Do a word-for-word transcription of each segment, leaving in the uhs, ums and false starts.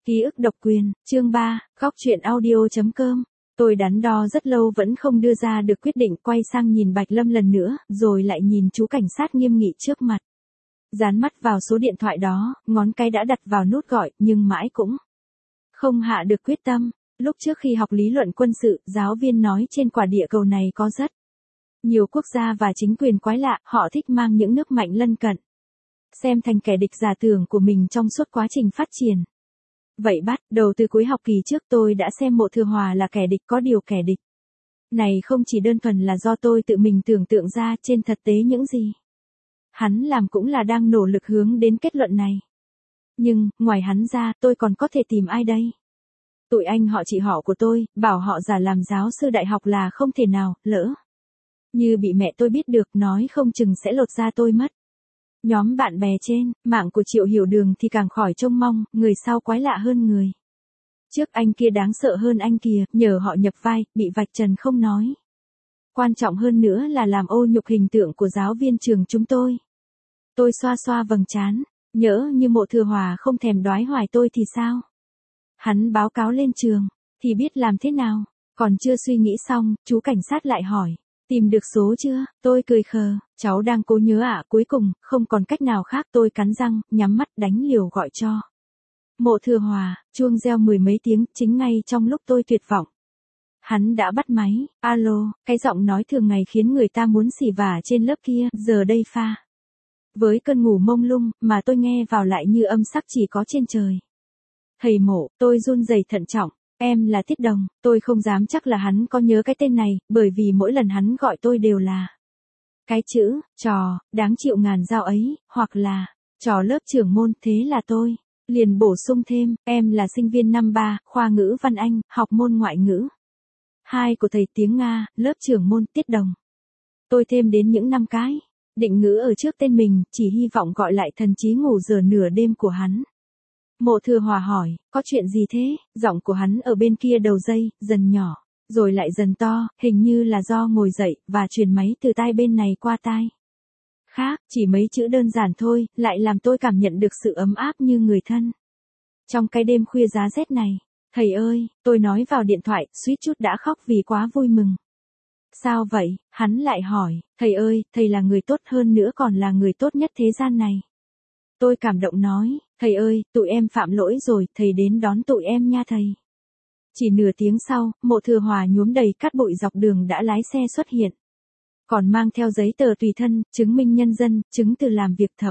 Ký ức độc quyền, chương ba, góc truyện audio.com. Tôi đắn đo rất lâu vẫn không đưa ra được quyết định, quay sang nhìn Bạch Lâm lần nữa, rồi lại nhìn chú cảnh sát nghiêm nghị trước mặt. Dán mắt vào số điện thoại đó, ngón cái đã đặt vào nút gọi, nhưng mãi cũng không hạ được quyết tâm. Lúc trước khi học lý luận quân sự, giáo viên nói trên quả địa cầu này có rất nhiều quốc gia và chính quyền quái lạ, họ thích mang những nước mạnh lân cận xem thành kẻ địch giả tưởng của mình trong suốt quá trình phát triển. Vậy bắt đầu từ cuối học kỳ trước tôi đã xem Mộ Thừa Hòa là kẻ địch, có điều kẻ địch này không chỉ đơn thuần là do tôi tự mình tưởng tượng ra, trên thực tế những gì hắn làm cũng là đang nỗ lực hướng đến kết luận này. Nhưng, ngoài hắn ra, tôi còn có thể tìm ai đây? Tụi anh họ chị họ của tôi, bảo họ giả làm giáo sư đại học là không thể nào, lỡ như bị mẹ tôi biết được, nói không chừng sẽ lột da tôi mất. Nhóm bạn bè trên, mạng của Triệu Hiểu Đường thì càng khỏi trông mong, người sau quái lạ hơn người trước, anh kia đáng sợ hơn anh kia, nhờ họ nhập vai, bị vạch trần không nói. Quan trọng hơn nữa là làm ô nhục hình tượng của giáo viên trường chúng tôi. Tôi xoa xoa vầng trán, nhỡ như Mộ Thừa Hòa không thèm đoái hoài tôi thì sao? Hắn báo cáo lên trường, thì biết làm thế nào? Còn chưa suy nghĩ xong, chú cảnh sát lại hỏi. Tìm được số chưa? Tôi cười khờ, cháu đang cố nhớ ạ, à, cuối cùng, không còn cách nào khác, tôi cắn răng, nhắm mắt đánh liều gọi cho Mộ Thừa Hòa. Chuông reo mười mấy tiếng, chính ngay trong lúc tôi tuyệt vọng. Hắn đã bắt máy. Alo, cái giọng nói thường ngày khiến người ta muốn xỉ vả trên lớp kia, giờ đây pha với cơn ngủ mông lung, mà tôi nghe vào lại như âm sắc chỉ có trên trời. Thầy Mộ, tôi run rẩy thận trọng. Em là Tiết Đồng. Tôi không dám chắc là hắn có nhớ cái tên này, bởi vì mỗi lần hắn gọi tôi đều là cái chữ trò đáng chịu ngàn dao ấy, hoặc là trò lớp trưởng môn. Thế là tôi liền bổ sung thêm, em là sinh viên năm ba, khoa ngữ văn Anh, học môn ngoại ngữ hai của thầy tiếng Nga, lớp trưởng môn Tiết Đồng. Tôi thêm đến những năm cái định ngữ ở trước tên mình, chỉ hy vọng gọi lại thần trí ngủ giờ nửa đêm của hắn. Mộ Thừa Hòa hỏi, có chuyện gì thế? Giọng của hắn ở bên kia đầu dây, dần nhỏ, rồi lại dần to, hình như là do ngồi dậy, và truyền máy từ tai bên này qua tai khác, chỉ mấy chữ đơn giản thôi, lại làm tôi cảm nhận được sự ấm áp như người thân. Trong cái đêm khuya giá rét này, thầy ơi, tôi nói vào điện thoại, suýt chút đã khóc vì quá vui mừng. Sao vậy? Hắn lại hỏi, thầy ơi, thầy là người tốt, hơn nữa còn là người tốt nhất thế gian này. Tôi cảm động nói, thầy ơi, tụi em phạm lỗi rồi, thầy đến đón tụi em nha thầy. Chỉ nửa tiếng sau, Mộ Thừa Hòa nhuốm đầy cát bụi dọc đường đã lái xe xuất hiện. Còn mang theo giấy tờ tùy thân, chứng minh nhân dân, chứng từ làm việc, thậm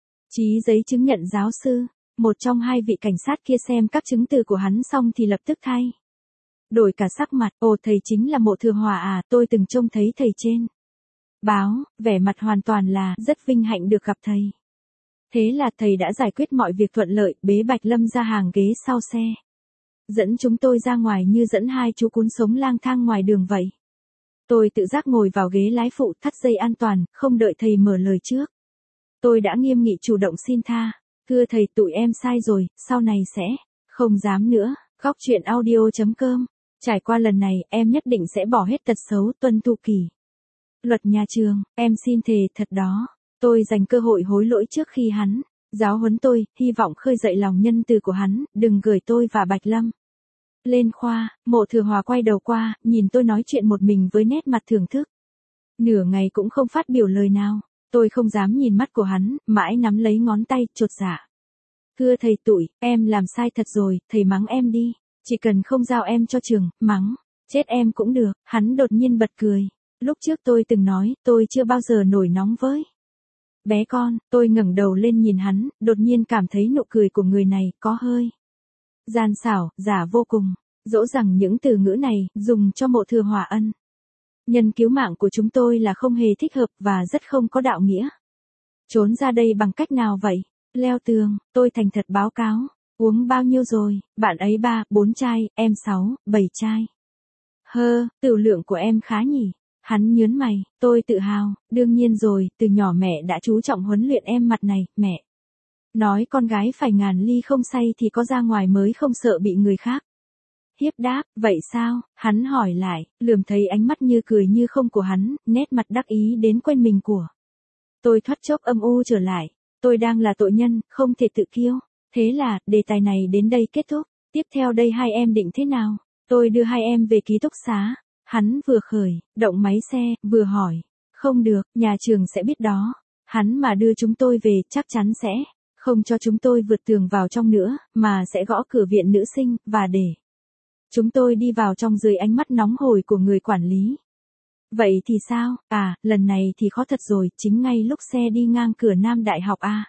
chí giấy chứng nhận giáo sư. Một trong hai vị cảnh sát kia xem các chứng từ của hắn xong thì lập tức thay đổi cả sắc mặt. Ồ, thầy chính là Mộ Thừa Hòa à, tôi từng trông thấy thầy trên báo, vẻ mặt hoàn toàn là rất vinh hạnh được gặp thầy. Thế là thầy đã giải quyết mọi việc thuận lợi, bế Bạch Lâm ra hàng ghế sau xe, dẫn chúng tôi ra ngoài như dẫn hai chú cún sống lang thang ngoài đường vậy. Tôi tự giác ngồi vào ghế lái phụ, thắt dây an toàn, không đợi thầy mở lời trước. Tôi đã nghiêm nghị chủ động xin tha. Thưa thầy, tụi em sai rồi, sau này sẽ không dám nữa. Góc truyện audio.com. Trải qua lần này, em nhất định sẽ bỏ hết tật xấu, tuân thủ kỷ luật nhà trường. Em xin thề thật đó. Tôi dành cơ hội hối lỗi trước khi hắn giáo huấn tôi, hy vọng khơi dậy lòng nhân từ của hắn, đừng gửi tôi và Bạch Lâm lên khoa. Mộ Thừa Hòa quay đầu qua, nhìn tôi nói chuyện một mình với nét mặt thưởng thức. Nửa ngày cũng không phát biểu lời nào. Tôi không dám nhìn mắt của hắn, mãi nắm lấy ngón tay, chột dạ. Thưa thầy, tụi em làm sai thật rồi, thầy mắng em đi. Chỉ cần không giao em cho trường, mắng chết em cũng được. Hắn đột nhiên bật cười. Lúc trước tôi từng nói, tôi chưa bao giờ nổi nóng với bé con. Tôi ngẩng đầu lên nhìn hắn, đột nhiên cảm thấy nụ cười của người này có hơi gian xảo, giả vô cùng. Dỗ rằng những từ ngữ này, dùng cho Mộ Thừa Hòa ân nhân cứu mạng của chúng tôi là không hề thích hợp và rất không có đạo nghĩa. Trốn ra đây bằng cách nào vậy? Leo tường. Tôi thành thật báo cáo. Uống bao nhiêu rồi? Bạn ấy ba, bốn chai, em sáu, bảy chai. Hơ, tửu lượng của em khá nhỉ? Hắn nhớn mày. Tôi tự hào. Đương nhiên rồi, từ nhỏ mẹ đã chú trọng huấn luyện em mặt này. Mẹ nói con gái phải ngàn ly không say thì có ra ngoài mới không sợ bị người khác hiếp đáp. Vậy sao? Hắn hỏi lại, lườm thấy ánh mắt như cười như không của hắn, nét mặt đắc ý đến quên mình của tôi thoát chốc âm u trở lại. Tôi đang là tội nhân, không thể tự kiêu Thế là, đề tài này đến đây kết thúc. Tiếp theo đây hai em định thế nào? Tôi đưa hai em về ký túc xá. Hắn vừa khởi, động máy xe, vừa hỏi. Không được, nhà trường sẽ biết đó. Hắn mà đưa chúng tôi về, chắc chắn sẽ không cho chúng tôi vượt tường vào trong nữa, mà sẽ gõ cửa viện nữ sinh, và để chúng tôi đi vào trong dưới ánh mắt nóng hổi của người quản lý. Vậy thì sao? À, lần này thì khó thật rồi, chính ngay lúc xe đi ngang cửa Nam Đại học à.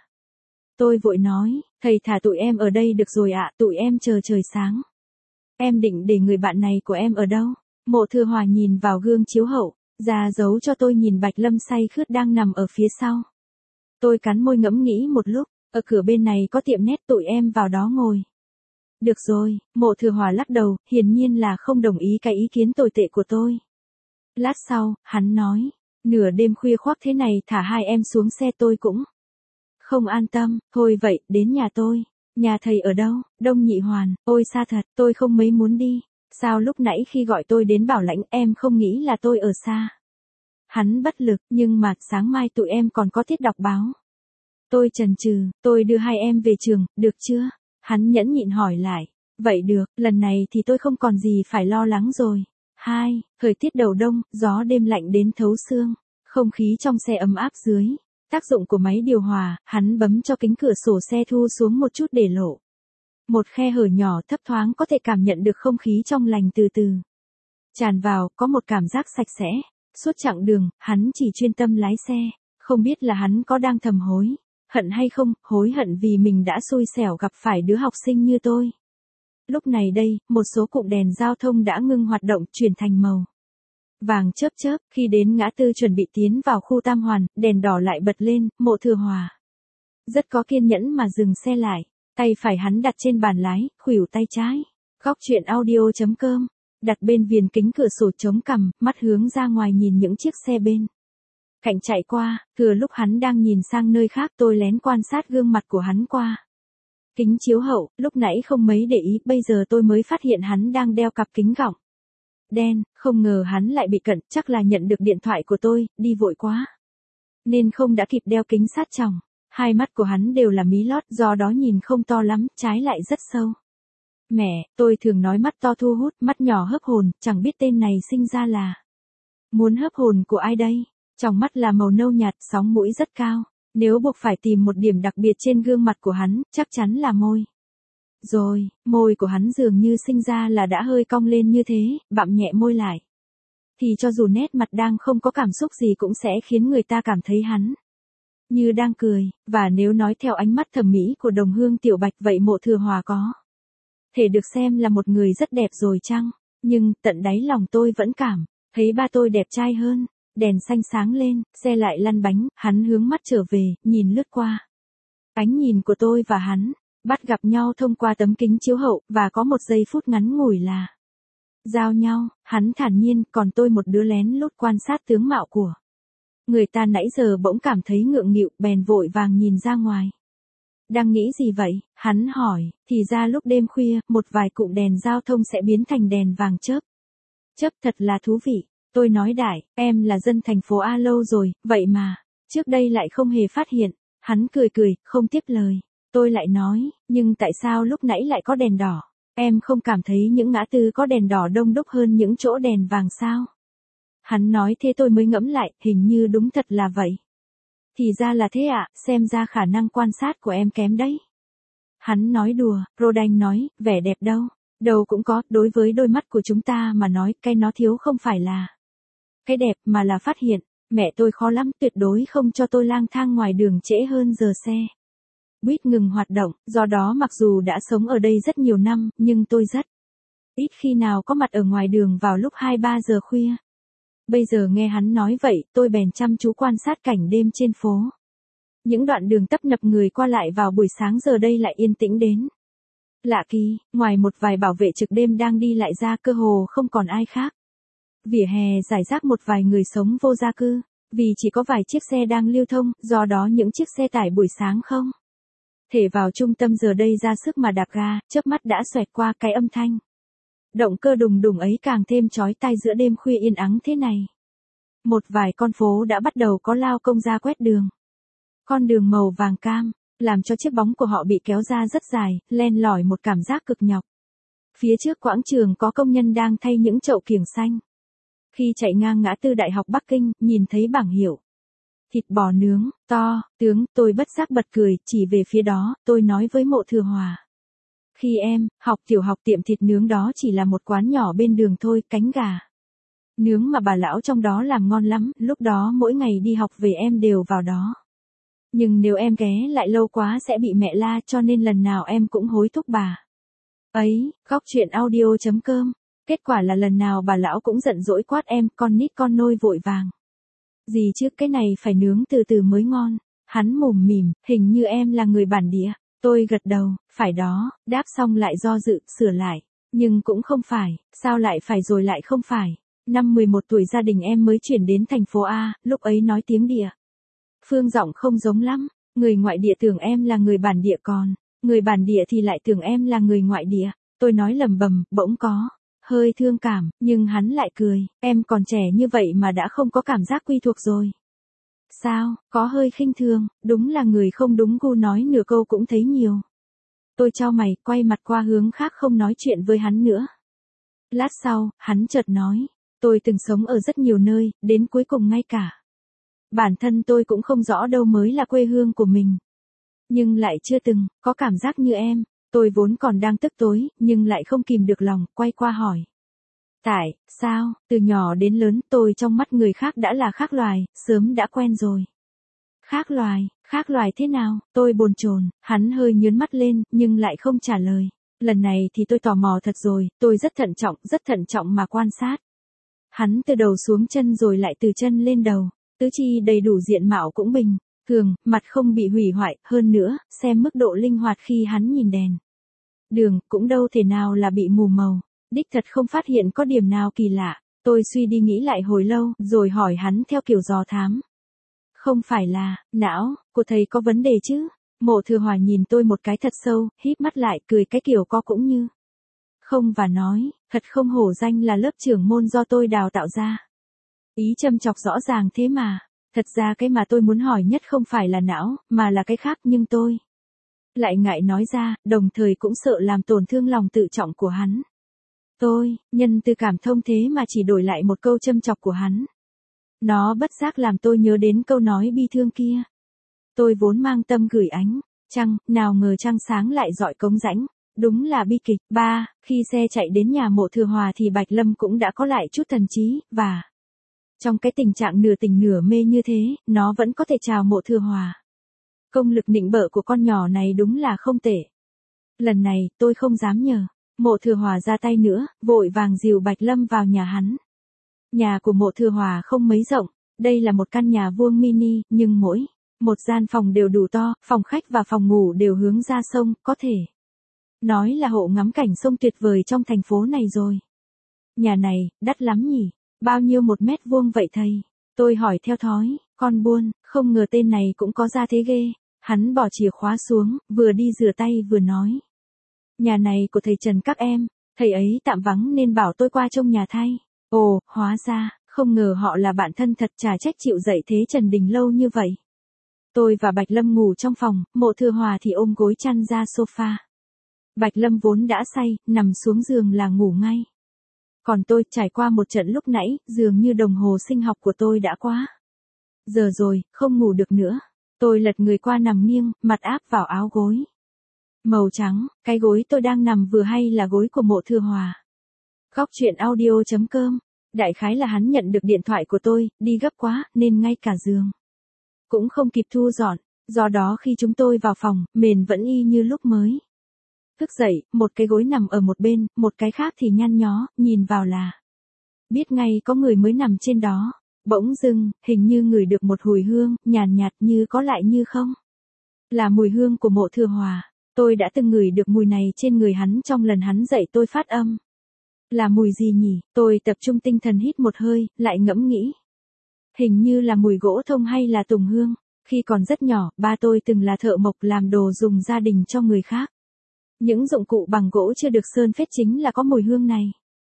Tôi vội nói, thầy thả tụi em ở đây được rồi ạ, tụi em chờ trời sáng. Em định để người bạn này của em ở đâu? Mộ Thừa Hòa nhìn vào gương chiếu hậu, ra dấu cho tôi nhìn Bạch Lâm say khướt đang nằm ở phía sau. Tôi cắn môi ngẫm nghĩ một lúc, ở cửa bên này có tiệm nét, tụi em vào đó ngồi. Được rồi, Mộ Thừa Hòa lắc đầu, hiển nhiên là không đồng ý cái ý kiến tồi tệ của tôi. Lát sau, hắn nói, nửa đêm khuya khoác thế này thả hai em xuống xe tôi cũng không an tâm, thôi vậy, đến nhà tôi. Nhà thầy ở đâu? Đông Nhị Hoàn, ôi xa thật, tôi không mấy muốn đi. Sao lúc nãy khi gọi tôi đến Bảo Lãnh em không nghĩ là tôi ở xa? Hắn bất lực, nhưng mà sáng mai tụi em còn có tiết đọc báo. Tôi chần chừ, tôi đưa hai em về trường, được chưa? Hắn nhẫn nhịn hỏi lại, vậy được, lần này thì tôi không còn gì phải lo lắng rồi. Hai, thời tiết đầu đông, gió đêm lạnh đến thấu xương, không khí trong xe ấm áp dưới tác dụng của máy điều hòa, hắn bấm cho kính cửa sổ xe thu xuống một chút để lộ một khe hở nhỏ, thấp thoáng có thể cảm nhận được không khí trong lành từ từ tràn vào, có một cảm giác sạch sẽ. Suốt chặng đường, hắn chỉ chuyên tâm lái xe, không biết là hắn có đang thầm hối hận hay không, hối hận vì mình đã xui xẻo gặp phải đứa học sinh như tôi. Lúc này đây, một số cụm đèn giao thông đã ngưng hoạt động, chuyển thành màu vàng chớp chớp. Khi đến ngã tư chuẩn bị tiến vào khu Tam Hoàn, đèn đỏ lại bật lên. Mộ Thừa Hòa rất có kiên nhẫn mà dừng xe lại, tay phải hắn đặt trên bàn lái, khuỷu tay trái. Góc truyện audio chấm com, đặt bên viền kính cửa sổ chống cằm, mắt hướng ra ngoài nhìn những chiếc xe bên cạnh chạy qua. Thừa lúc hắn đang nhìn sang nơi khác, tôi lén quan sát gương mặt của hắn qua kính chiếu hậu, lúc nãy không mấy để ý, bây giờ tôi mới phát hiện hắn đang đeo cặp kính gọng đen, không ngờ hắn lại bị cận, chắc là nhận được điện thoại của tôi, đi vội quá nên không đã kịp đeo kính sát tròng. Hai mắt của hắn đều là mí lót, do đó nhìn không to lắm, trái lại rất sâu. Mẹ, tôi thường nói mắt to thu hút, mắt nhỏ hớp hồn, chẳng biết tên này sinh ra là muốn hớp hồn của ai đây. Trong mắt là màu nâu nhạt, sóng mũi rất cao. Nếu buộc phải tìm một điểm đặc biệt trên gương mặt của hắn, chắc chắn là môi. Rồi, môi của hắn dường như sinh ra là đã hơi cong lên như thế, bặm nhẹ môi lại. Thì cho dù nét mặt đang không có cảm xúc gì cũng sẽ khiến người ta cảm thấy hắn như đang cười, và nếu nói theo ánh mắt thẩm mỹ của đồng hương Tiểu Bạch vậy Mộ Thừa Hòa có thể được xem là một người rất đẹp rồi chăng? Nhưng, tận đáy lòng tôi vẫn cảm thấy ba tôi đẹp trai hơn. Đèn xanh sáng lên, xe lại lăn bánh, hắn hướng mắt trở về, nhìn lướt qua. Ánh nhìn của tôi và hắn bắt gặp nhau thông qua tấm kính chiếu hậu, và có một giây phút ngắn ngủi là giao nhau. Hắn thản nhiên, còn tôi một đứa lén lút quan sát tướng mạo của người ta nãy giờ bỗng cảm thấy ngượng nghịu, bèn vội vàng nhìn ra ngoài. Đang nghĩ gì vậy? Hắn hỏi. Thì ra lúc đêm khuya, một vài cụm đèn giao thông sẽ biến thành đèn vàng chớp chớp, thật là thú vị. Tôi nói đại, em là dân thành phố A lâu rồi, vậy mà trước đây lại không hề phát hiện. Hắn cười cười, không tiếp lời. Tôi lại nói, nhưng tại sao lúc nãy lại có đèn đỏ? Em không cảm thấy những ngã tư có đèn đỏ đông đúc hơn những chỗ đèn vàng sao? Hắn nói thế tôi mới ngẫm lại, hình như đúng thật là vậy. Thì ra là thế ạ, à, xem ra khả năng quan sát của em kém đấy. Hắn nói đùa, Rodan nói, vẻ đẹp đâu? Đâu cũng có, đối với đôi mắt của chúng ta mà nói, cái nó thiếu không phải là cái đẹp mà là phát hiện. Mẹ tôi khó lắm, tuyệt đối không cho tôi lang thang ngoài đường trễ hơn giờ xe buýt ngừng hoạt động, do đó mặc dù đã sống ở đây rất nhiều năm, nhưng tôi rất ít khi nào có mặt ở ngoài đường vào lúc hai ba giờ khuya. Bây giờ nghe hắn nói vậy, tôi bèn chăm chú quan sát cảnh đêm trên phố. Những đoạn đường tấp nập người qua lại vào buổi sáng giờ đây lại yên tĩnh đến lạ kỳ, ngoài một vài bảo vệ trực đêm đang đi lại ra, cơ hồ không còn ai khác. Vỉa hè rải rác một vài người sống vô gia cư, vì chỉ có vài chiếc xe đang lưu thông, do đó những chiếc xe tải buổi sáng không thể vào trung tâm giờ đây ra sức mà đạp ga, chớp mắt đã xoẹt qua. Cái âm thanh động cơ đùng đùng ấy càng thêm chói tai giữa đêm khuya yên ắng thế này. Một vài con phố đã bắt đầu có lao công ra quét đường. Con đường màu vàng cam, làm cho chiếc bóng của họ bị kéo ra rất dài, len lỏi một cảm giác cực nhọc. Phía trước quảng trường có công nhân đang thay những chậu kiểng xanh. Khi chạy ngang ngã tư Đại học Bắc Kinh, nhìn thấy bảng hiệu thịt bò nướng, to, tướng, tôi bất giác bật cười, chỉ về phía đó, tôi nói với Mộ Thừa Hòa. Khi em học tiểu học tiệm thịt nướng đó chỉ là một quán nhỏ bên đường thôi, cánh gà nướng mà bà lão trong đó làm ngon lắm, lúc đó mỗi ngày đi học về em đều vào đó. Nhưng nếu em ghé lại lâu quá sẽ bị mẹ la, cho nên lần nào em cũng hối thúc bà ấy. Góc chuyện audio chấm com. Kết quả là lần nào bà lão cũng giận dỗi quát em, con nít con nôi vội vàng. Gì chứ, cái này phải nướng từ từ mới ngon. Hắn mồm mỉm, hình như em là người bản địa. Tôi gật đầu, phải đó, đáp xong lại do dự, sửa lại. Nhưng cũng không phải, sao lại phải rồi lại không phải. Năm mười một tuổi gia đình em mới chuyển đến thành phố A, lúc ấy nói tiếng địa phương giọng không giống lắm. Người ngoại địa tưởng em là người bản địa, còn người bản địa thì lại tưởng em là người ngoại địa. Tôi nói lầm bầm, bỗng có hơi thương cảm, nhưng hắn lại cười, em còn trẻ như vậy mà đã không có cảm giác quy thuộc rồi. Sao, có hơi khinh thường, đúng là người không đúng gu nói nửa câu cũng thấy nhiều. Tôi chau mày, quay mặt qua hướng khác không nói chuyện với hắn nữa. Lát sau, hắn chợt nói, tôi từng sống ở rất nhiều nơi, đến cuối cùng ngay cả bản thân tôi cũng không rõ đâu mới là quê hương của mình. Nhưng lại chưa từng có cảm giác như em. Tôi vốn còn đang tức tối, nhưng lại không kìm được lòng, quay qua hỏi. Tại sao, từ nhỏ đến lớn tôi trong mắt người khác đã là khác loài, sớm đã quen rồi. Khác loài, khác loài thế nào? Tôi bồn chồn. Hắn hơi nhớn mắt lên, nhưng lại không trả lời. Lần này thì tôi tò mò thật rồi, tôi rất thận trọng, rất thận trọng mà quan sát. Hắn từ đầu xuống chân rồi lại từ chân lên đầu, tứ chi đầy đủ diện mạo cũng bình thường, mặt không bị hủy hoại, hơn nữa, xem mức độ linh hoạt khi hắn nhìn đèn đường, cũng đâu thể nào là bị mù màu. Đích thật không phát hiện có điểm nào kỳ lạ. Tôi suy đi nghĩ lại hồi lâu, rồi hỏi hắn theo kiểu dò thám. Không phải là, não, của thầy có vấn đề chứ? Mộ Thừa Hòa nhìn tôi một cái thật sâu, híp mắt lại, cười cái kiểu co cũng như không và nói, thật không hổ danh là lớp trưởng môn do tôi đào tạo ra. Ý châm chọc rõ ràng thế mà. Thật ra cái mà tôi muốn hỏi nhất không phải là não, mà là cái khác, nhưng tôi lại ngại nói ra, đồng thời cũng sợ làm tổn thương lòng tự trọng của hắn. Tôi, nhân từ cảm thông thế mà chỉ đổi lại một câu châm chọc của hắn. Nó bất giác làm tôi nhớ đến câu nói bi thương kia. Tôi vốn mang tâm gửi ánh trăng, nào ngờ trăng sáng lại dọi cống rãnh. Đúng là bi kịch. Ba, khi xe chạy đến nhà Mộ Thừa Hòa thì Bạch Lâm cũng đã có lại chút thần trí, và trong cái tình trạng nửa tỉnh nửa mê như thế, nó vẫn có thể chào Mộ Thừa Hòa. Công lực nịnh bợ của con nhỏ này đúng là không tệ. Lần này, tôi không dám nhờ Mộ Thừa Hòa ra tay nữa, vội vàng dìu Bạch Lâm vào nhà hắn. Nhà của Mộ Thừa Hòa không mấy rộng, đây là một căn nhà vuông mini, nhưng mỗi một gian phòng đều đủ to, phòng khách và phòng ngủ đều hướng ra sông, có thể nói là hộ ngắm cảnh sông tuyệt vời trong thành phố này rồi. Nhà này, đắt lắm nhỉ? Bao nhiêu một mét vuông vậy thầy? Tôi hỏi theo thói, con buôn, không ngờ tên này cũng có ra thế ghê. Hắn bỏ chìa khóa xuống, vừa đi rửa tay vừa nói. Nhà này của thầy Trần các em, thầy ấy tạm vắng nên bảo tôi qua trông nhà thay. Ồ, hóa ra, không ngờ họ là bạn thân thật, chả trách chịu dậy thế Trần Đình lâu như vậy. Tôi và Bạch Lâm ngủ trong phòng, Mộ Thừa Hòa thì ôm gối chăn ra sofa. Bạch Lâm vốn đã say, nằm xuống giường là ngủ ngay. Còn tôi, trải qua một trận lúc nãy, dường như đồng hồ sinh học của tôi đã quá giờ rồi, không ngủ được nữa. Tôi lật người qua nằm nghiêng, mặt áp vào áo gối màu trắng. Cái gối tôi đang nằm vừa hay là gối của Mộ Thừa Hòa. Góc chuyện audio chấm com. Đại khái là hắn nhận được điện thoại của tôi, đi gấp quá, nên ngay cả giường cũng không kịp thu dọn. Do đó khi chúng tôi vào phòng, mền vẫn y như lúc mới thức dậy, một cái gối nằm ở một bên, một cái khác thì nhăn nhó, nhìn vào là biết ngay có người mới nằm trên đó. Bỗng dưng, hình như ngửi được một mùi hương, nhàn nhạt, nhạt như có lại như không. Là mùi hương của Mộ Thừa Hòa. Tôi đã từng ngửi được mùi này trên người hắn trong lần hắn dạy tôi phát âm. Là mùi gì nhỉ? Tôi tập trung tinh thần hít một hơi, lại ngẫm nghĩ. Hình như là mùi gỗ thông hay là tùng hương. Khi còn rất nhỏ, ba tôi từng là thợ mộc làm đồ dùng gia đình cho người khác. Những dụng cụ bằng gỗ chưa được sơn phết chính là có mùi hương này.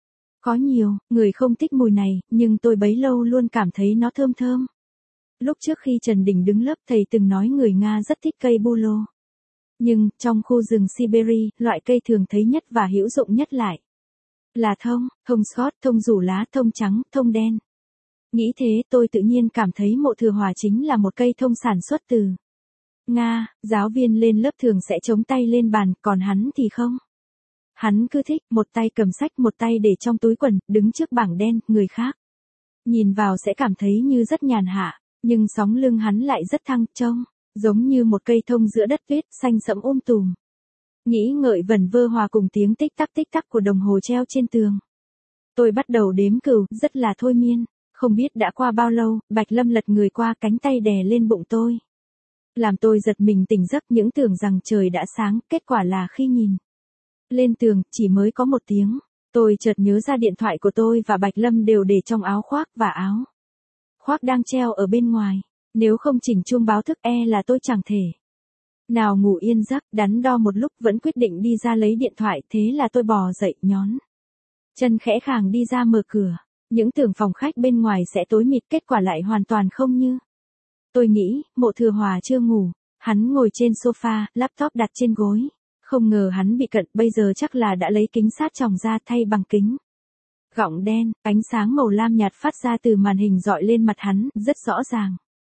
Có nhiều người không thích mùi này, nhưng tôi bấy lâu luôn cảm thấy nó thơm thơm. Lúc trước khi Trần Đình đứng lớp, thầy từng nói người Nga rất thích cây bu lô. Nhưng, trong khu rừng Siberia, loại cây thường thấy nhất và hữu dụng nhất lại là thông, thông Scott, thông rủ lá, thông trắng, thông đen. Nghĩ thế tôi tự nhiên cảm thấy mộ thừa hòa chính là một cây thông sản xuất từ Nga, giáo viên lên lớp thường sẽ chống tay lên bàn, còn hắn thì không. Hắn cứ thích, một tay cầm sách, một tay để trong túi quần, đứng trước bảng đen, người khác nhìn vào sẽ cảm thấy như rất nhàn hạ, nhưng sóng lưng hắn lại rất thăng, trông giống như một cây thông giữa đất tuyết, xanh sẫm um tùm. Nghĩ ngợi vẩn vơ hòa cùng tiếng tích tắc tích tắc của đồng hồ treo trên tường. Tôi bắt đầu đếm cừu, rất là thôi miên. Không biết đã qua bao lâu, Bạch Lâm lật người qua, cánh tay đè lên bụng tôi. Làm tôi giật mình tỉnh giấc, những tưởng rằng trời đã sáng, kết quả là khi nhìn lên tường, chỉ mới có một tiếng. Tôi chợt nhớ ra điện thoại của tôi và Bạch Lâm đều để trong áo khoác, và áo khoác đang treo ở bên ngoài. Nếu không chỉnh chuông báo thức e là tôi chẳng thể nào ngủ yên giấc. Đắn đo một lúc vẫn quyết định đi ra lấy điện thoại, thế là tôi bò dậy, nhón chân khẽ khàng đi ra mở cửa. Những tưởng phòng khách bên ngoài sẽ tối mịt, kết quả lại hoàn toàn không như tôi nghĩ. Mộ thừa hòa chưa ngủ, hắn ngồi trên sofa, laptop đặt trên gối. Không ngờ hắn bị cận, bây giờ chắc là đã lấy kính sát tròng ra thay bằng kính gọng đen. Ánh sáng màu lam nhạt phát ra từ màn hình dọi lên mặt hắn, rất rõ ràng.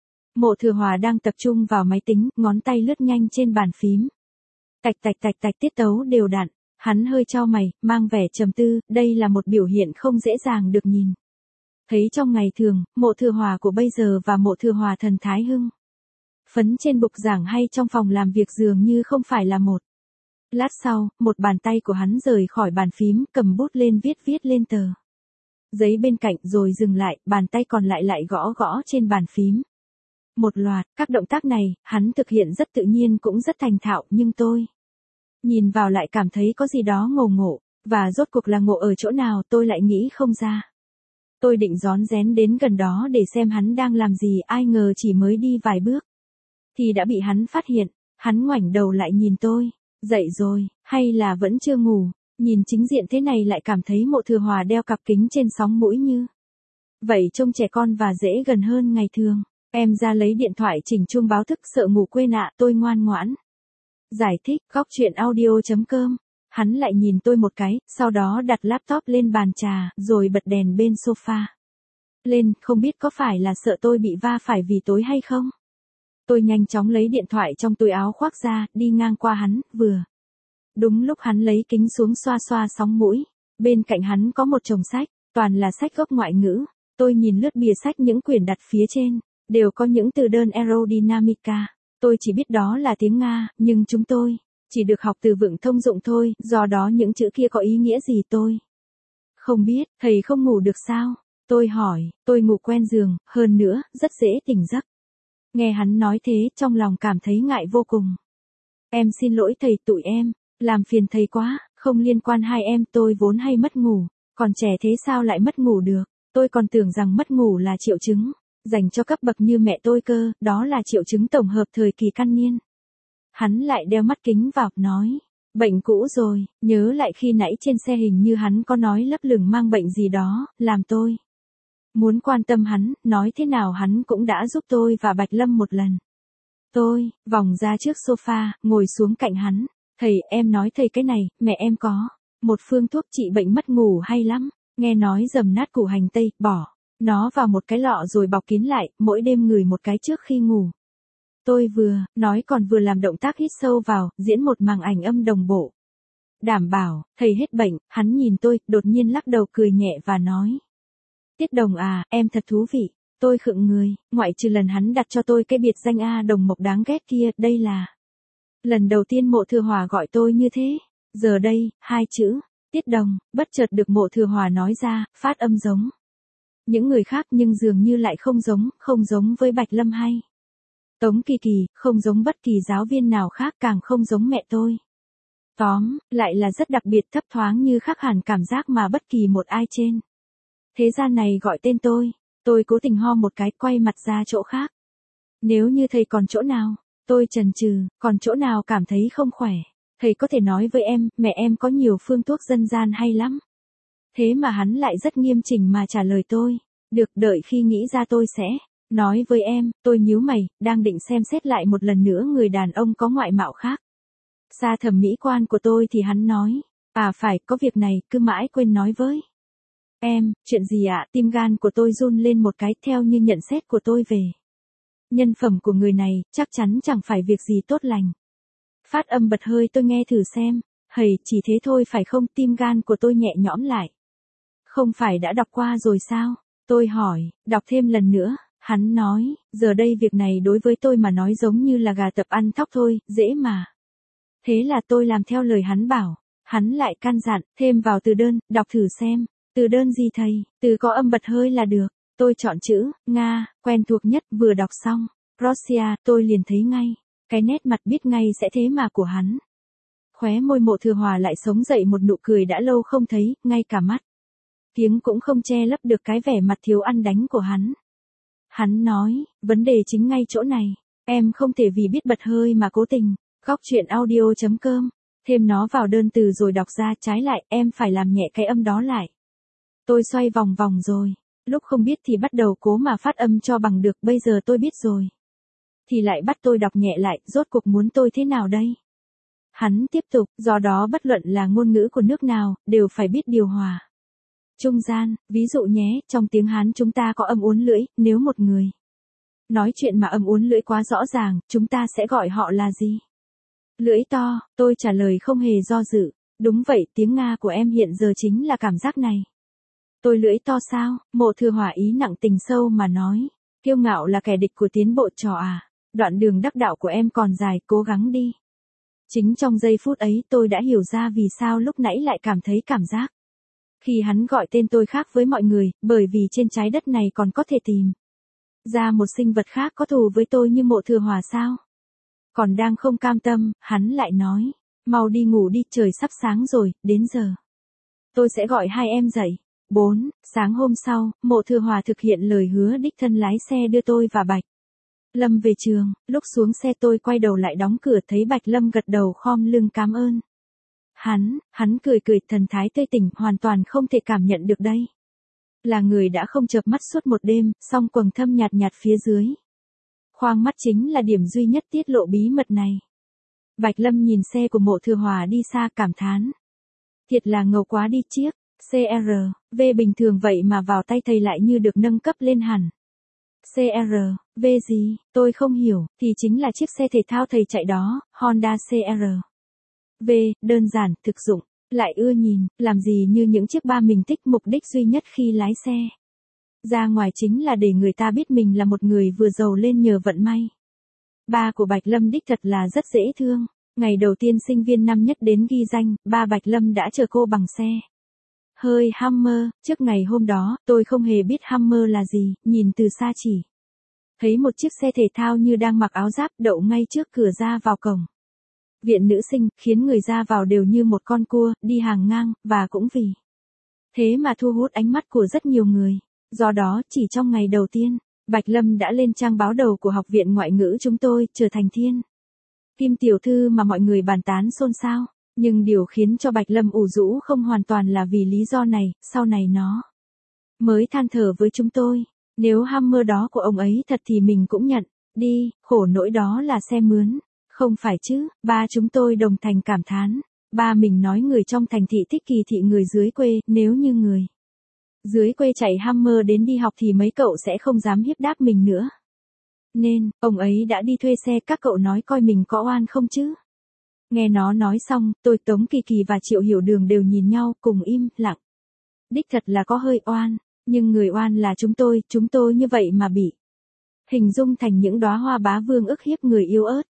Mộ thừa hòa đang tập trung vào máy tính, ngón tay lướt nhanh trên bàn phím. Tạch tạch tạch tạch, tiết tấu đều đặn. Hắn hơi chau mày, mang vẻ trầm tư, đây là một biểu hiện không dễ dàng được nhìn thấy trong ngày thường. Mộ thừa hòa của bây giờ và mộ thừa hòa thần thái hưng phấn trên bục giảng hay trong phòng làm việc dường như không phải là một. Lát sau, một bàn tay của hắn rời khỏi bàn phím, cầm bút lên viết viết lên tờ giấy bên cạnh, rồi dừng lại, bàn tay còn lại lại gõ gõ trên bàn phím. Một loạt, các động tác này, hắn thực hiện rất tự nhiên, cũng rất thành thạo, nhưng tôi nhìn vào lại cảm thấy có gì đó ngộ ngộ, và rốt cuộc là ngộ ở chỗ nào tôi lại nghĩ không ra. Tôi định rón rén đến gần đó để xem hắn đang làm gì, ai ngờ chỉ mới đi vài bước thì đã bị hắn phát hiện. Hắn ngoảnh đầu lại nhìn tôi. Dậy rồi, hay là vẫn chưa ngủ? Nhìn chính diện thế này lại cảm thấy mộ thừa hòa đeo cặp kính trên sóng mũi như vậy trông trẻ con và dễ gần hơn ngày thường. Em ra lấy điện thoại chỉnh chuông báo thức, sợ ngủ quên ạ. Tôi ngoan ngoãn giải thích. Góc chuyện audio chấm com. Hắn lại nhìn tôi một cái, sau đó đặt laptop lên bàn trà, rồi bật đèn bên sofa lên, không biết có phải là sợ tôi bị va phải vì tối hay không. Tôi nhanh chóng lấy điện thoại trong túi áo khoác ra, đi ngang qua hắn, vừa đúng lúc hắn lấy kính xuống xoa xoa sóng mũi. Bên cạnh hắn có một chồng sách, toàn là sách gốc ngoại ngữ. Tôi nhìn lướt bìa sách, những quyển đặt phía trên đều có những từ đơn aerodynamica. Tôi chỉ biết đó là tiếng Nga, nhưng chúng tôi chỉ được học từ vựng thông dụng thôi, do đó những chữ kia có ý nghĩa gì tôi không biết. Thầy không ngủ được sao? Tôi hỏi. Tôi ngủ quen giường, hơn nữa, rất dễ tỉnh giấc. Nghe hắn nói thế, trong lòng cảm thấy ngại vô cùng. Em xin lỗi thầy, tụi em làm phiền thầy quá, không liên quan hai em, tôi vốn hay mất ngủ, còn trẻ thế sao lại mất ngủ được? Tôi còn tưởng rằng mất ngủ là triệu chứng dành cho cấp bậc như mẹ tôi cơ, đó là triệu chứng tổng hợp thời kỳ căn niên. Hắn lại đeo mắt kính vào, nói, bệnh cũ rồi. Nhớ lại khi nãy trên xe hình như hắn có nói lấp lửng mang bệnh gì đó, làm tôi muốn quan tâm hắn, nói thế nào hắn cũng đã giúp tôi và Bạch Lâm một lần. Tôi vòng ra trước sofa, ngồi xuống cạnh hắn. Thầy, em nói thầy cái này, mẹ em có một phương thuốc trị bệnh mất ngủ hay lắm. Nghe nói dầm nát củ hành tây, bỏ nó vào một cái lọ rồi bọc kín lại, mỗi đêm ngửi một cái trước khi ngủ. Tôi vừa nói còn vừa làm động tác hít sâu vào, diễn một màng ảnh âm đồng bộ. Đảm bảo, thầy hết bệnh. Hắn nhìn tôi, đột nhiên lắc đầu cười nhẹ và nói. Tiết Đồng à, em thật thú vị. Tôi khựng người, ngoại trừ lần hắn đặt cho tôi cái biệt danh A Đồng Mộc đáng ghét kia, đây là lần đầu tiên mộ thừa hòa gọi tôi như thế. Giờ đây, hai chữ, Tiết Đồng, bất chợt được mộ thừa hòa nói ra, phát âm giống những người khác nhưng dường như lại không giống, không giống với Bạch Lâm hay Tống Kỳ Kỳ, không giống bất kỳ giáo viên nào khác, càng không giống mẹ tôi. Tóm lại là rất đặc biệt, thấp thoáng như khác hẳn cảm giác mà bất kỳ một ai trên thế gian này gọi tên tôi. Tôi cố tình ho một cái, quay mặt ra chỗ khác. Nếu như thầy còn chỗ nào, tôi chần chừ, còn chỗ nào cảm thấy không khỏe, thầy có thể nói với em, mẹ em có nhiều phương thuốc dân gian hay lắm. Thế mà hắn lại rất nghiêm chỉnh mà trả lời tôi. Được, đợi khi nghĩ ra tôi sẽ nói với em. Tôi nhíu mày, đang định xem xét lại một lần nữa người đàn ông có ngoại mạo khác Xa thẩm mỹ quan của tôi thì hắn nói, à phải, có việc này, cứ mãi quên nói với em, chuyện gì ạ? Tim gan của tôi run lên một cái theo như nhận xét của tôi về nhân phẩm của người này, chắc chắn chẳng phải việc gì tốt lành. Phát âm bật hơi tôi nghe thử xem, hầy, chỉ thế thôi phải không? Tim gan của tôi nhẹ nhõm lại. Không phải đã đọc qua rồi sao? Tôi hỏi, đọc thêm lần nữa, hắn nói, giờ đây việc này đối với tôi mà nói giống như là gà tập ăn thóc thôi, dễ mà. Thế là tôi làm theo lời hắn bảo, hắn lại căn dặn, thêm vào từ đơn, đọc thử xem, từ đơn gì thầy, từ có âm bật hơi là được. Tôi chọn chữ, Nga, quen thuộc nhất, vừa đọc xong, Russia, tôi liền thấy ngay, cái nét mặt biết ngay sẽ thế mà của hắn. Khóe môi Mộ Thừa Hòa lại sống dậy một nụ cười đã lâu không thấy, ngay cả mắt. Tiếng cũng không che lấp được cái vẻ mặt thiếu ăn đánh của hắn. Hắn nói, vấn đề chính ngay chỗ này, em không thể vì biết bật hơi mà cố tình. Góc chuyện audio chấm com, thêm nó vào đơn từ rồi đọc ra, trái lại, em phải làm nhẹ cái âm đó lại. Tôi xoay vòng vòng rồi, lúc không biết thì bắt đầu cố mà phát âm cho bằng được, bây giờ tôi biết rồi. Thì lại bắt tôi đọc nhẹ lại, rốt cuộc muốn tôi thế nào đây? Hắn tiếp tục, do đó bất luận là ngôn ngữ của nước nào, đều phải biết điều hòa. Trung gian, ví dụ nhé, trong tiếng Hán chúng ta có âm uốn lưỡi, nếu một người nói chuyện mà âm uốn lưỡi quá rõ ràng, chúng ta sẽ gọi họ là gì? Lưỡi to, tôi trả lời không hề do dự. Đúng vậy, tiếng Nga của em hiện giờ chính là cảm giác này. Tôi lưỡi to sao? Mộ Thừa Hòa ý nặng tình sâu mà nói. Kiêu ngạo là kẻ địch của tiến bộ trò à. Đoạn đường đắc đạo của em còn dài, cố gắng đi. Chính trong giây phút ấy tôi đã hiểu ra vì sao lúc nãy lại cảm thấy cảm giác. Khi hắn gọi tên tôi khác với mọi người, bởi vì trên trái đất này còn có thể tìm ra một sinh vật khác có thù với tôi như Mộ Thừa Hòa sao? Còn đang không cam tâm, hắn lại nói, mau đi ngủ đi, trời sắp sáng rồi, đến giờ tôi sẽ gọi hai em dậy. bốn. Sáng hôm sau, Mộ Thừa Hòa thực hiện lời hứa đích thân lái xe đưa tôi và Bạch Lâm về trường. Lúc xuống xe tôi quay đầu lại đóng cửa thấy Bạch Lâm gật đầu khom lưng cảm ơn. Hắn, hắn cười cười thần thái tươi tỉnh, hoàn toàn không thể cảm nhận được đây. Là người đã không chợp mắt suốt một đêm, song quầng thâm nhạt nhạt phía dưới. Khoang mắt chính là điểm duy nhất tiết lộ bí mật này. Bạch Lâm nhìn xe của Mộ Thừa Hòa đi xa cảm thán. Thiệt là ngầu quá đi chiếc, xê rờ, vê bình thường vậy mà vào tay thầy lại như được nâng cấp lên hẳn. xê rờ, vê gì, tôi không hiểu, thì chính là chiếc xe thể thao thầy chạy đó, Honda xê rờ. vê, đơn giản, thực dụng, lại ưa nhìn, làm gì như những chiếc ba mình thích, mục đích duy nhất khi lái xe ra ngoài chính là để người ta biết mình là một người vừa giàu lên nhờ vận may. Ba của Bạch Lâm đích thật là rất dễ thương. Ngày đầu tiên sinh viên năm nhất đến ghi danh, ba Bạch Lâm đã chờ cô bằng xe hơi Hummer. Trước ngày hôm đó, tôi không hề biết Hummer là gì, nhìn từ xa chỉ thấy một chiếc xe thể thao như đang mặc áo giáp đậu ngay trước cửa ra vào cổng viện nữ sinh, khiến người ra vào đều như một con cua, đi hàng ngang, và cũng vì thế mà thu hút ánh mắt của rất nhiều người. Do đó, chỉ trong ngày đầu tiên, Bạch Lâm đã lên trang báo đầu của Học viện Ngoại ngữ chúng tôi, trở thành thiên kim tiểu thư mà mọi người bàn tán xôn xao. Nhưng điều khiến cho Bạch Lâm ủ rũ không hoàn toàn là vì lý do này, sau này nó mới than thở với chúng tôi. Nếu Hummer đó của ông ấy thật thì mình cũng nhận đi, khổ nỗi đó là xe mướn. Không phải chứ, ba chúng tôi đồng thành cảm thán. Ba mình nói người trong thành thị thích kỳ thị người dưới quê, nếu như người dưới quê chạy Hummer đến đi học thì mấy cậu sẽ không dám hiếp đáp mình nữa. Nên, ông ấy đã đi thuê xe, các cậu nói coi mình có oan không chứ? Nghe nó nói xong, tôi, Tống Kỳ Kỳ và Triệu Hiểu Đường đều nhìn nhau, cùng im lặng. Đích thật là có hơi oan, nhưng người oan là chúng tôi, chúng tôi như vậy mà bị hình dung thành những đóa hoa bá vương ức hiếp người yêu ớt.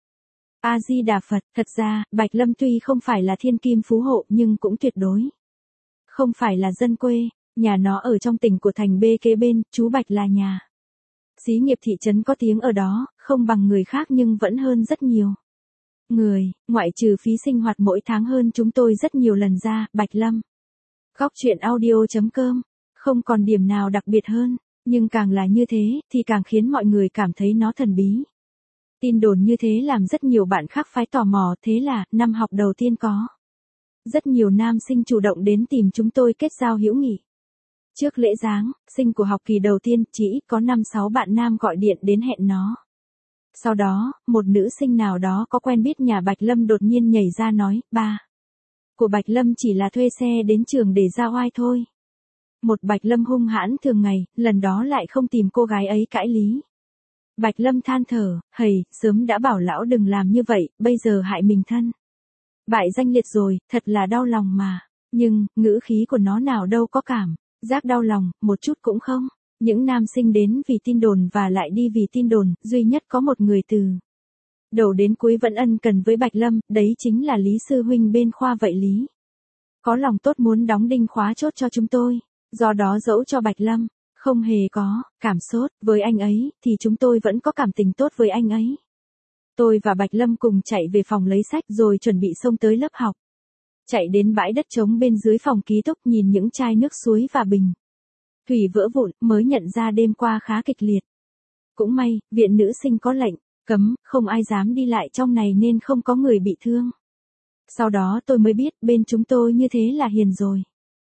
A Di Đà Phật, thật ra, Bạch Lâm tuy không phải là thiên kim phú hộ nhưng cũng tuyệt đối không phải là dân quê, nhà nó ở trong tỉnh của thành B kế bên, chú Bạch là nhà xí nghiệp thị trấn có tiếng ở đó, không bằng người khác nhưng vẫn hơn rất nhiều người, ngoại trừ phí sinh hoạt mỗi tháng hơn chúng tôi rất nhiều lần ra. Bạch Lâm. Góc chuyện audio chấm com, không còn điểm nào đặc biệt hơn, nhưng càng là như thế, thì càng khiến mọi người cảm thấy nó thần bí. Tin đồn như thế làm rất nhiều bạn khác phái tò mò, thế là, năm học đầu tiên có rất nhiều nam sinh chủ động đến tìm chúng tôi kết giao hữu nghị. Trước lễ giáng sinh của học kỳ đầu tiên, chỉ ít có năm sáu bạn nam gọi điện đến hẹn nó Sau đó, một nữ sinh nào đó có quen biết nhà Bạch Lâm đột nhiên nhảy ra nói, ba của Bạch Lâm chỉ là thuê xe đến trường để ra oai thôi. Một Bạch Lâm hung hãn thường ngày, lần đó lại không tìm cô gái ấy cãi lý. Bạch Lâm than thở, hầy, sớm đã bảo lão đừng làm như vậy, bây giờ hại mình thân. Bại danh liệt rồi, thật là đau lòng mà. Nhưng, ngữ khí của nó nào đâu có cảm giác đau lòng, một chút cũng không. Những nam sinh đến vì tin đồn và lại đi vì tin đồn, duy nhất có một người từ đầu đến cuối vẫn ân cần với Bạch Lâm, đấy chính là Lý Sư Huynh bên khoa vậy Lý. Có lòng tốt muốn đóng đinh khóa chốt cho chúng tôi, do đó dẫu cho Bạch Lâm không hề có cảm sốt với anh ấy, thì chúng tôi vẫn có cảm tình tốt với anh ấy. Tôi và Bạch Lâm cùng chạy về phòng lấy sách rồi chuẩn bị xông tới lớp học. Chạy đến bãi đất trống bên dưới phòng ký túc nhìn những chai nước suối và bình thủy vỡ vụn mới nhận ra đêm qua khá kịch liệt. Cũng may, viện nữ sinh có lệnh cấm, không ai dám đi lại trong này nên không có người bị thương. Sau đó tôi mới biết bên chúng tôi như thế là hiền rồi.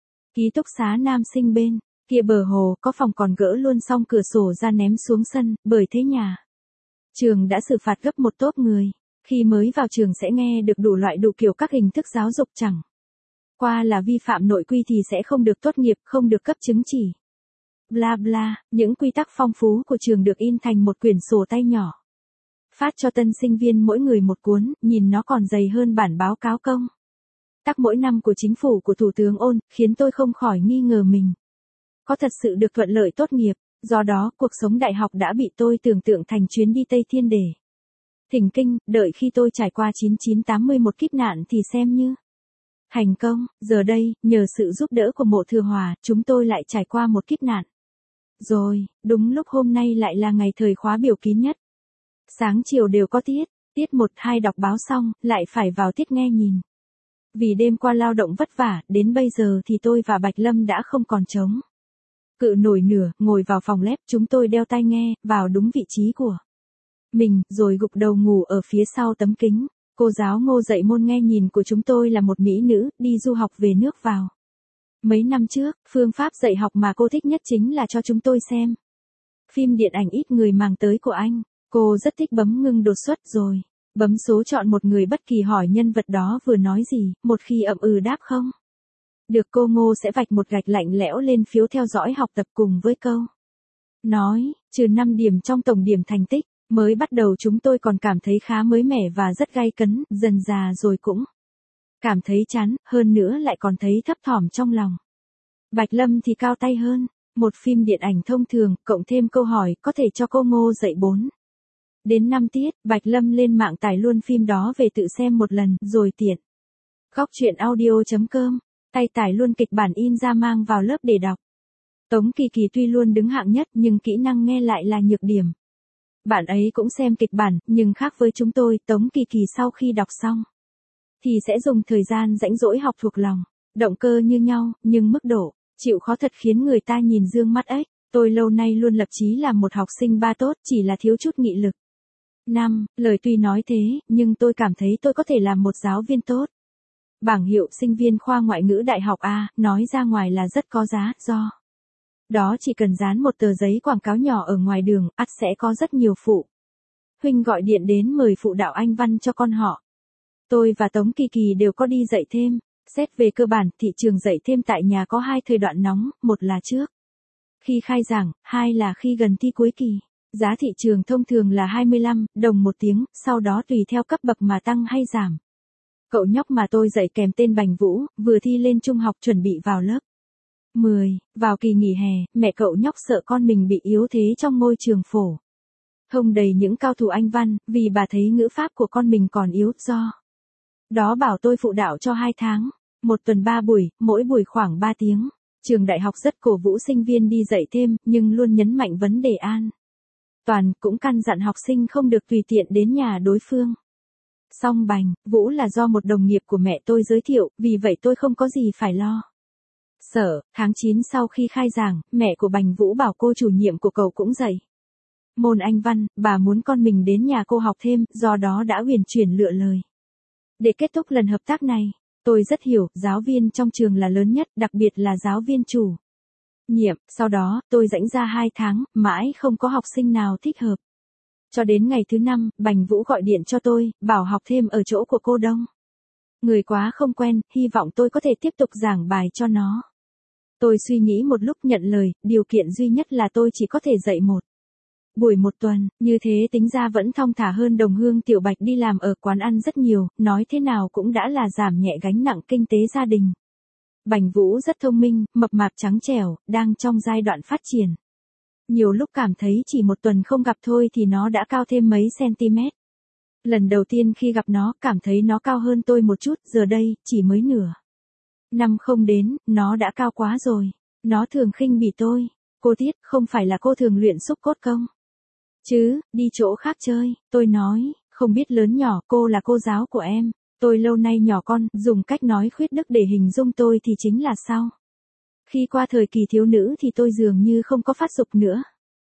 Ký túc xá nam sinh bên kia bờ hồ có phòng còn gỡ luôn xong cửa sổ ra ném xuống sân, bởi thế nhà trường đã xử phạt gấp một tốp người. Khi mới vào trường sẽ nghe được đủ loại đủ kiểu các hình thức giáo dục chẳng qua là vi phạm nội quy thì sẽ không được tốt nghiệp, không được cấp chứng chỉ. Bla bla, những quy tắc phong phú của trường được in thành một quyển sổ tay nhỏ. Phát cho tân sinh viên mỗi người một cuốn, nhìn nó còn dày hơn bản báo cáo công tác mỗi năm của chính phủ của Thủ tướng ôn, khiến tôi không khỏi nghi ngờ mình có thật sự được thuận lợi tốt nghiệp. Do đó, cuộc sống đại học đã bị tôi tưởng tượng thành chuyến đi Tây Thiên để thỉnh kinh, đợi khi tôi trải qua chín chín tám mươi một kiếp nạn thì xem như thành công. Giờ đây, nhờ sự giúp đỡ của Mộ Thừa Hòa, chúng tôi lại trải qua một kiếp nạn. Rồi, đúng lúc hôm nay lại là ngày thời khóa biểu kín nhất. Sáng chiều đều có tiết, tiết một hai đọc báo xong, lại phải vào tiết nghe nhìn. Vì đêm qua lao động vất vả, đến bây giờ thì tôi và Bạch Lâm đã không còn chống cự nổi nửa, ngồi vào phòng lab, chúng tôi đeo tai nghe, vào đúng vị trí của mình, rồi gục đầu ngủ ở phía sau tấm kính. Cô giáo Ngô dạy môn nghe nhìn của chúng tôi là một mỹ nữ, đi du học về nước vào mấy năm trước. Phương pháp dạy học mà cô thích nhất chính là cho chúng tôi xem phim điện ảnh ít người màng tới của anh. Cô rất thích bấm ngưng đột xuất rồi bấm số chọn một người bất kỳ, hỏi nhân vật đó vừa nói gì, một khi ậm ừ đáp không được, cô Ngô sẽ vạch một gạch lạnh lẽo lên phiếu theo dõi học tập cùng với câu nói trừ năm điểm trong tổng điểm thành tích. Mới bắt đầu chúng tôi còn cảm thấy khá mới mẻ và rất gay cấn, dần dà rồi cũng cảm thấy chán, hơn nữa lại còn thấy thấp thỏm trong lòng. Bạch Lâm thì cao tay hơn, một phim điện ảnh thông thường, cộng thêm câu hỏi, có thể cho cô Ngô dạy bốn đến năm tiết. Bạch Lâm lên mạng tải luôn phim đó về tự xem một lần, rồi tiện góc truyện audio chấm com, tay tải luôn kịch bản in ra mang vào lớp để đọc. Tống Kỳ Kỳ tuy luôn đứng hạng nhất nhưng kỹ năng nghe lại là nhược điểm. Bạn ấy cũng xem kịch bản, nhưng khác với chúng tôi, Tống Kỳ Kỳ sau khi đọc xong thì sẽ dùng thời gian rãnh rỗi học thuộc lòng. Động cơ như nhau, nhưng mức độ chịu khó thật khiến người ta nhìn dương mắt ếch. Tôi lâu nay luôn lập chí là một học sinh ba tốt, chỉ là thiếu chút nghị lực. Năm, lời tuy nói thế, nhưng tôi cảm thấy tôi có thể làm một giáo viên tốt. Bảng hiệu sinh viên khoa ngoại ngữ đại học A, nói ra ngoài là rất có giá, do đó chỉ cần dán một tờ giấy quảng cáo nhỏ ở ngoài đường, ắt sẽ có rất nhiều phụ huynh gọi điện đến mời phụ đạo Anh văn cho con họ. Tôi và Tống Kỳ Kỳ đều có đi dạy thêm. Xét về cơ bản, thị trường dạy thêm tại nhà có hai thời đoạn nóng, một là trước khi khai giảng, hai là khi gần thi cuối kỳ. Giá thị trường thông thường là hai mươi lăm đồng một tiếng, sau đó tùy theo cấp bậc mà tăng hay giảm. Cậu nhóc mà tôi dạy kèm tên Bành Vũ, vừa thi lên trung học chuẩn bị vào lớp mười, vào kỳ nghỉ hè, mẹ cậu nhóc sợ con mình bị yếu thế trong môi trường phổ thông đầy những cao thủ Anh văn, vì bà thấy ngữ pháp của con mình còn yếu, do đó bảo tôi phụ đạo cho hai tháng, một tuần ba buổi, mỗi buổi khoảng ba tiếng. Trường đại học rất cổ vũ sinh viên đi dạy thêm, nhưng luôn nhấn mạnh vấn đề an toàn, cũng căn dặn học sinh không được tùy tiện đến nhà đối phương. Song Bành Vũ là do một đồng nghiệp của mẹ tôi giới thiệu, vì vậy tôi không có gì phải lo sợ. Tháng chín sau khi khai giảng, mẹ của Bành Vũ bảo cô chủ nhiệm của cậu cũng dạy môn Anh văn, bà muốn con mình đến nhà cô học thêm, do đó đã huyền chuyển lựa lời để kết thúc lần hợp tác này. Tôi rất hiểu, giáo viên trong trường là lớn nhất, đặc biệt là giáo viên chủ nhiệm. Sau đó, tôi rãnh ra hai tháng, mãi không có học sinh nào thích hợp. Cho đến ngày thứ năm, Bành Vũ gọi điện cho tôi, bảo học thêm ở chỗ của cô Đông. Người quá không quen, hy vọng tôi có thể tiếp tục giảng bài cho nó. Tôi suy nghĩ một lúc nhận lời, điều kiện duy nhất là tôi chỉ có thể dạy một buổi một tuần, như thế tính ra vẫn thong thả hơn đồng hương Tiểu Bạch đi làm ở quán ăn rất nhiều, nói thế nào cũng đã là giảm nhẹ gánh nặng kinh tế gia đình. Bành Vũ rất thông minh, mập mạp trắng trẻo, đang trong giai đoạn phát triển. Nhiều lúc cảm thấy chỉ một tuần không gặp thôi thì nó đã cao thêm mấy cm. Lần đầu tiên khi gặp nó, cảm thấy nó cao hơn tôi một chút, giờ đây, chỉ mới nửa năm không đến, nó đã cao quá rồi. Nó thường khinh bỉ tôi. Cô Tiết, không phải là cô thường luyện xúc cốt công chứ, đi chỗ khác chơi, tôi nói, không biết lớn nhỏ, cô là cô giáo của em. Tôi lâu nay nhỏ con, dùng cách nói khuyết đức để hình dung tôi thì chính là sau. Khi qua thời kỳ thiếu nữ thì tôi dường như không có phát dục nữa.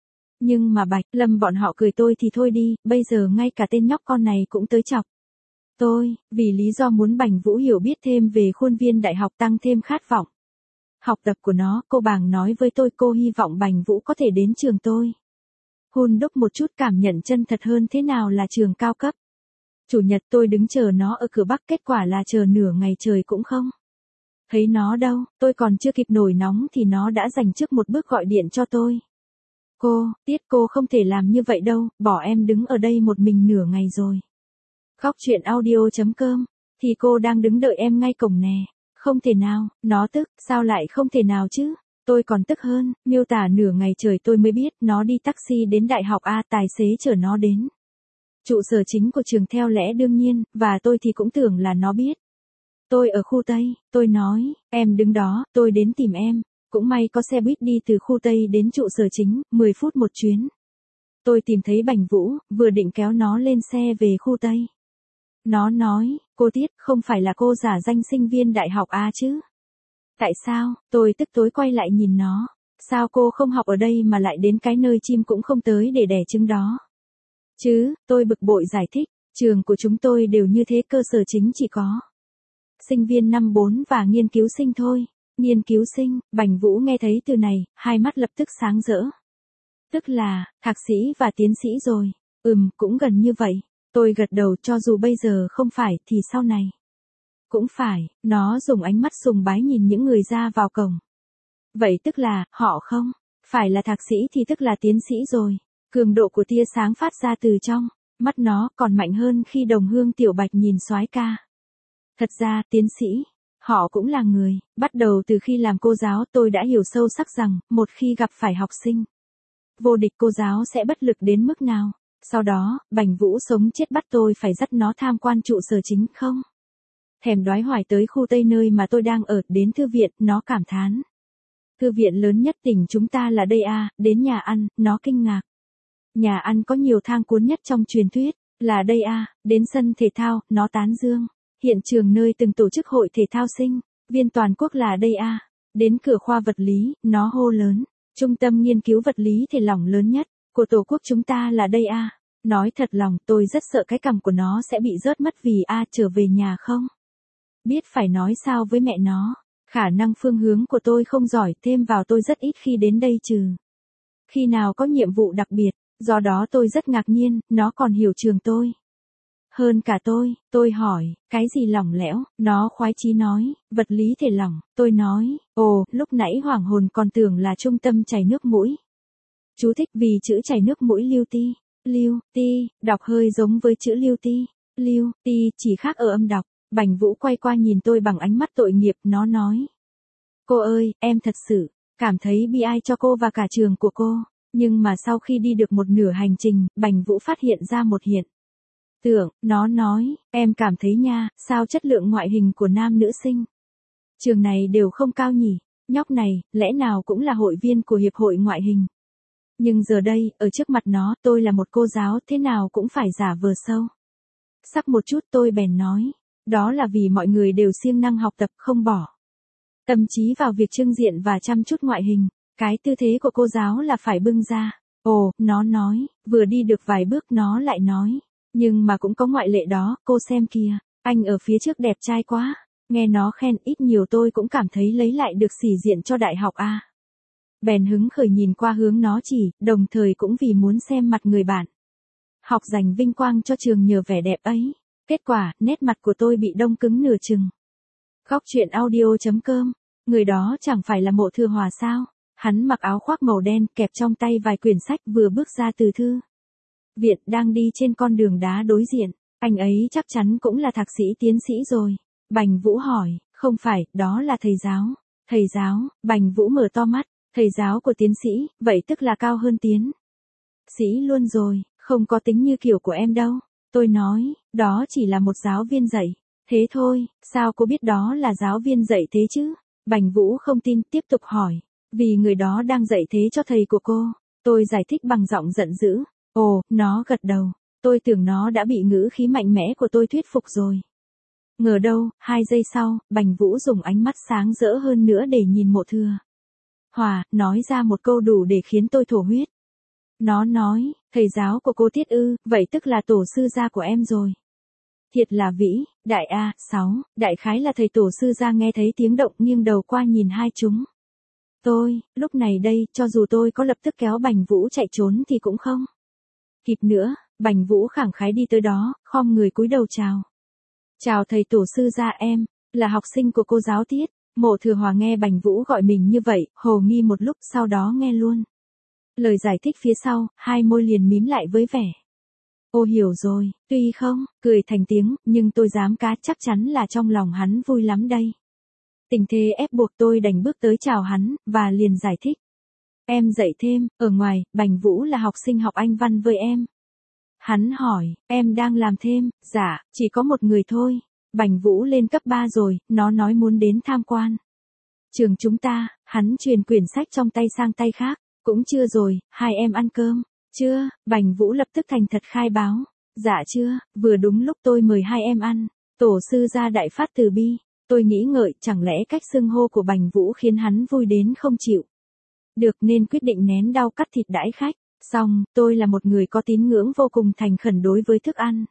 Nhưng mà Bạch, Lâm bọn họ cười tôi thì thôi đi, bây giờ ngay cả tên nhóc con này cũng tới chọc tôi, vì lý do muốn Bành Vũ hiểu biết thêm về khuôn viên đại học tăng thêm khát vọng học tập của nó, cô Bàng nói với tôi cô hy vọng Bành Vũ có thể đến trường tôi. Hun đúc một chút cảm nhận chân thật hơn thế nào là trường cao cấp. Chủ nhật tôi đứng chờ nó ở cửa Bắc, kết quả là chờ nửa ngày trời cũng không thấy nó đâu, tôi còn chưa kịp nổi nóng thì nó đã dành trước một bước gọi điện cho tôi. Cô, Tiết cô không thể làm như vậy đâu, bỏ em đứng ở đây một mình nửa ngày rồi. Góc chuyện audio chấm com, thì cô đang đứng đợi em ngay cổng nè. Không thể nào, nó tức, sao lại không thể nào chứ? Tôi còn tức hơn, miêu tả nửa ngày trời tôi mới biết nó đi taxi đến đại học A, tài xế chở nó đến trụ sở chính của trường theo lẽ đương nhiên, và tôi thì cũng tưởng là nó biết. Tôi ở khu Tây, tôi nói, em đứng đó, tôi đến tìm em. Cũng may có xe buýt đi từ khu Tây đến trụ sở chính, mười phút một chuyến. Tôi tìm thấy Bành Vũ, vừa định kéo nó lên xe về khu Tây. Nó nói, cô Tiết, không phải là cô giả danh sinh viên đại học A chứ? Tại sao? Tôi tức tối quay lại nhìn nó. Sao cô không học ở đây mà lại đến cái nơi chim cũng không tới để đẻ trứng đó? Chứ, tôi bực bội giải thích, trường của chúng tôi đều như thế, cơ sở chính chỉ có sinh viên năm bốn và nghiên cứu sinh thôi. Nghiên cứu sinh, Bành Vũ nghe thấy từ này, hai mắt lập tức sáng rỡ. Tức là, thạc sĩ và tiến sĩ rồi. Ừm, cũng gần như vậy. Tôi gật đầu, cho dù bây giờ không phải thì sau này cũng phải. Nó dùng ánh mắt sùng bái nhìn những người ra vào cổng. Vậy tức là, họ không phải là thạc sĩ thì tức là tiến sĩ rồi. Cường độ của tia sáng phát ra từ trong mắt nó còn mạnh hơn khi đồng hương Tiểu Bạch nhìn soái ca. Thật ra, tiến sĩ, họ cũng là người. Bắt đầu từ khi làm cô giáo tôi đã hiểu sâu sắc rằng, một khi gặp phải học sinh vô địch, cô giáo sẽ bất lực đến mức nào. Sau đó, Bành Vũ sống chết bắt tôi phải dắt nó tham quan trụ sở chính không thèm đoái hoài tới khu Tây nơi mà tôi đang ở, đến thư viện, nó cảm thán. Thư viện lớn nhất tỉnh chúng ta là đây à, đến nhà ăn, nó kinh ngạc. Nhà ăn có nhiều thang cuốn nhất trong truyền thuyết, là đây à, đến sân thể thao, nó tán dương. Hiện trường nơi từng tổ chức hội thể thao sinh viên toàn quốc là đây à, đến cửa khoa vật lý, nó hô lớn. Trung tâm nghiên cứu vật lý thể lỏng lớn nhất của tổ quốc chúng ta là đây à. Nói thật lòng, tôi rất sợ cái cằm của nó sẽ bị rớt mất vì a à, trở về nhà không biết phải nói sao với mẹ nó. Khả năng phương hướng của tôi không giỏi, thêm vào tôi rất ít khi đến đây trừ khi nào có nhiệm vụ đặc biệt, do đó tôi rất ngạc nhiên, nó còn hiểu trường tôi hơn cả tôi. Tôi hỏi, cái gì lỏng lẽo? Nó khoái chí nói, vật lý thể lỏng. Tôi nói, ồ, lúc nãy hoảng hồn còn tưởng là trung tâm chảy nước mũi. Chú thích vì chữ chảy nước mũi lưu ti. Lưu, ti, đọc hơi giống với chữ lưu ti. Lưu, ti, chỉ khác ở âm đọc. Bành Vũ quay qua nhìn tôi bằng ánh mắt tội nghiệp, nó nói. Cô ơi, em thật sự cảm thấy bi ai cho cô và cả trường của cô. Nhưng mà sau khi đi được một nửa hành trình, Bành Vũ phát hiện ra một hiện tượng, nó nói, em cảm thấy nha, sao chất lượng ngoại hình của nam nữ sinh trường này đều không cao nhỉ? Nhóc này, lẽ nào cũng là hội viên của hiệp hội ngoại hình? Nhưng giờ đây, ở trước mặt nó, tôi là một cô giáo, thế nào cũng phải giả vờ sâu sắc một chút. Tôi bèn nói, đó là vì mọi người đều siêng năng học tập, không bỏ tâm trí vào việc trưng diện và chăm chút ngoại hình. Cái tư thế của cô giáo là phải bưng ra. Ồ, nó nói, vừa đi được vài bước nó lại nói, nhưng mà cũng có ngoại lệ đó, cô xem kìa, anh ở phía trước đẹp trai quá. Nghe nó khen ít nhiều tôi cũng cảm thấy lấy lại được sĩ diện cho đại học A. Bèn hứng khởi nhìn qua hướng nó chỉ, đồng thời cũng vì muốn xem mặt người bạn học giành vinh quang cho trường nhờ vẻ đẹp ấy. Kết quả, nét mặt của tôi bị đông cứng nửa chừng. Góc truyện audio.com, người đó chẳng phải là Mộ Thừa Hòa sao? Hắn mặc áo khoác màu đen, kẹp trong tay vài quyển sách, vừa bước ra từ thư viện, đang đi trên con đường đá đối diện. Anh ấy chắc chắn cũng là thạc sĩ tiến sĩ rồi. Bành Vũ hỏi, không phải, đó là thầy giáo. Thầy giáo, Bành Vũ mở to mắt, thầy giáo của tiến sĩ, vậy tức là cao hơn tiến sĩ luôn rồi, không có tính như kiểu của em đâu. Tôi nói, đó chỉ là một giáo viên dạy. Thế thôi, sao cô biết đó là giáo viên dạy thế chứ? Bành Vũ không tin, tiếp tục hỏi. Vì người đó đang dạy thế cho thầy của cô. Tôi giải thích bằng giọng giận dữ. Ồ, nó gật đầu. Tôi tưởng nó đã bị ngữ khí mạnh mẽ của tôi thuyết phục rồi. Ngờ đâu, hai giây sau, Bành Vũ dùng ánh mắt sáng rỡ hơn nữa để nhìn Mộ Thừa Hòa, nói ra một câu đủ để khiến tôi thổ huyết. Nó nói, thầy giáo của cô Tiết ư, vậy tức là tổ sư gia của em rồi. Thiệt là vĩ, đại A, sáu, đại khái là thầy tổ sư gia. Nghe thấy tiếng động nghiêng đầu qua nhìn hai chúng tôi, lúc này đây, cho dù tôi có lập tức kéo Bành Vũ chạy trốn thì cũng không kịp nữa. Bành Vũ khẳng khái đi tới đó, khom người cúi đầu chào. Chào thầy tổ sư gia, em là học sinh của cô giáo Tiết. Mộ Thừa Hòa nghe Bành Vũ gọi mình như vậy, hồ nghi một lúc, sau đó nghe luôn lời giải thích phía sau, hai môi liền mím lại với vẻ ô hiểu rồi, tuy không cười thành tiếng, nhưng tôi dám cá chắc chắn là trong lòng hắn vui lắm đây. Tình thế ép buộc tôi đành bước tới chào hắn, và liền giải thích. Em dạy thêm, ở ngoài, Bành Vũ là học sinh học Anh văn với em. Hắn hỏi, em đang làm thêm? Dạ, chỉ có một người thôi. Bành Vũ lên cấp ba rồi, nó nói muốn đến tham quan trường chúng ta. Hắn truyền quyển sách trong tay sang tay khác. Cũng chưa rồi, hai em ăn cơm chưa? Bành Vũ lập tức thành thật khai báo. Dạ chưa, vừa đúng lúc tôi mời hai em ăn. Tổ sư gia đại phát từ bi. Tôi nghĩ ngợi, chẳng lẽ cách xưng hô của Bành Vũ khiến hắn vui đến không chịu được, nên quyết định nén đau cắt thịt đãi khách. Xong, tôi là một người có tín ngưỡng vô cùng thành khẩn đối với thức ăn.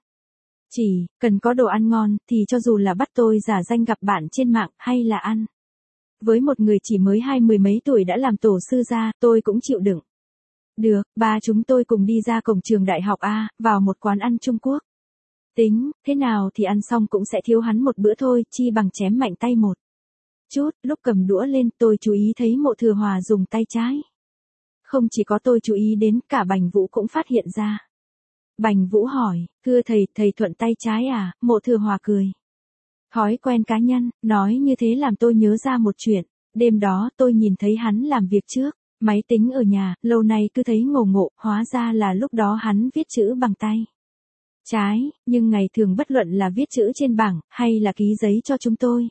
Chỉ cần có đồ ăn ngon, thì cho dù là bắt tôi giả danh gặp bạn trên mạng, hay là ăn với một người chỉ mới hai mười mấy tuổi đã làm tổ sư gia, tôi cũng chịu đựng. Được, ba chúng tôi cùng đi ra cổng trường đại học A, vào một quán ăn Trung Quốc. Tính, thế nào thì ăn xong cũng sẽ thiếu hắn một bữa thôi, chi bằng chém mạnh tay một chút. Lúc cầm đũa lên, tôi chú ý thấy Mộ Thừa Hòa dùng tay trái. Không chỉ có tôi chú ý đến, cả Bành Vũ cũng phát hiện ra. Bành Vũ hỏi, thưa thầy, thầy thuận tay trái à? Mộ Thừa Hòa cười. Thói quen cá nhân, nói như thế làm tôi nhớ ra một chuyện. Đêm đó tôi nhìn thấy hắn làm việc trước máy tính ở nhà, lâu nay cứ thấy ngộ ngộ, hóa ra là lúc đó hắn viết chữ bằng tay trái, nhưng ngày thường bất luận là viết chữ trên bảng, hay là ký giấy cho chúng tôi,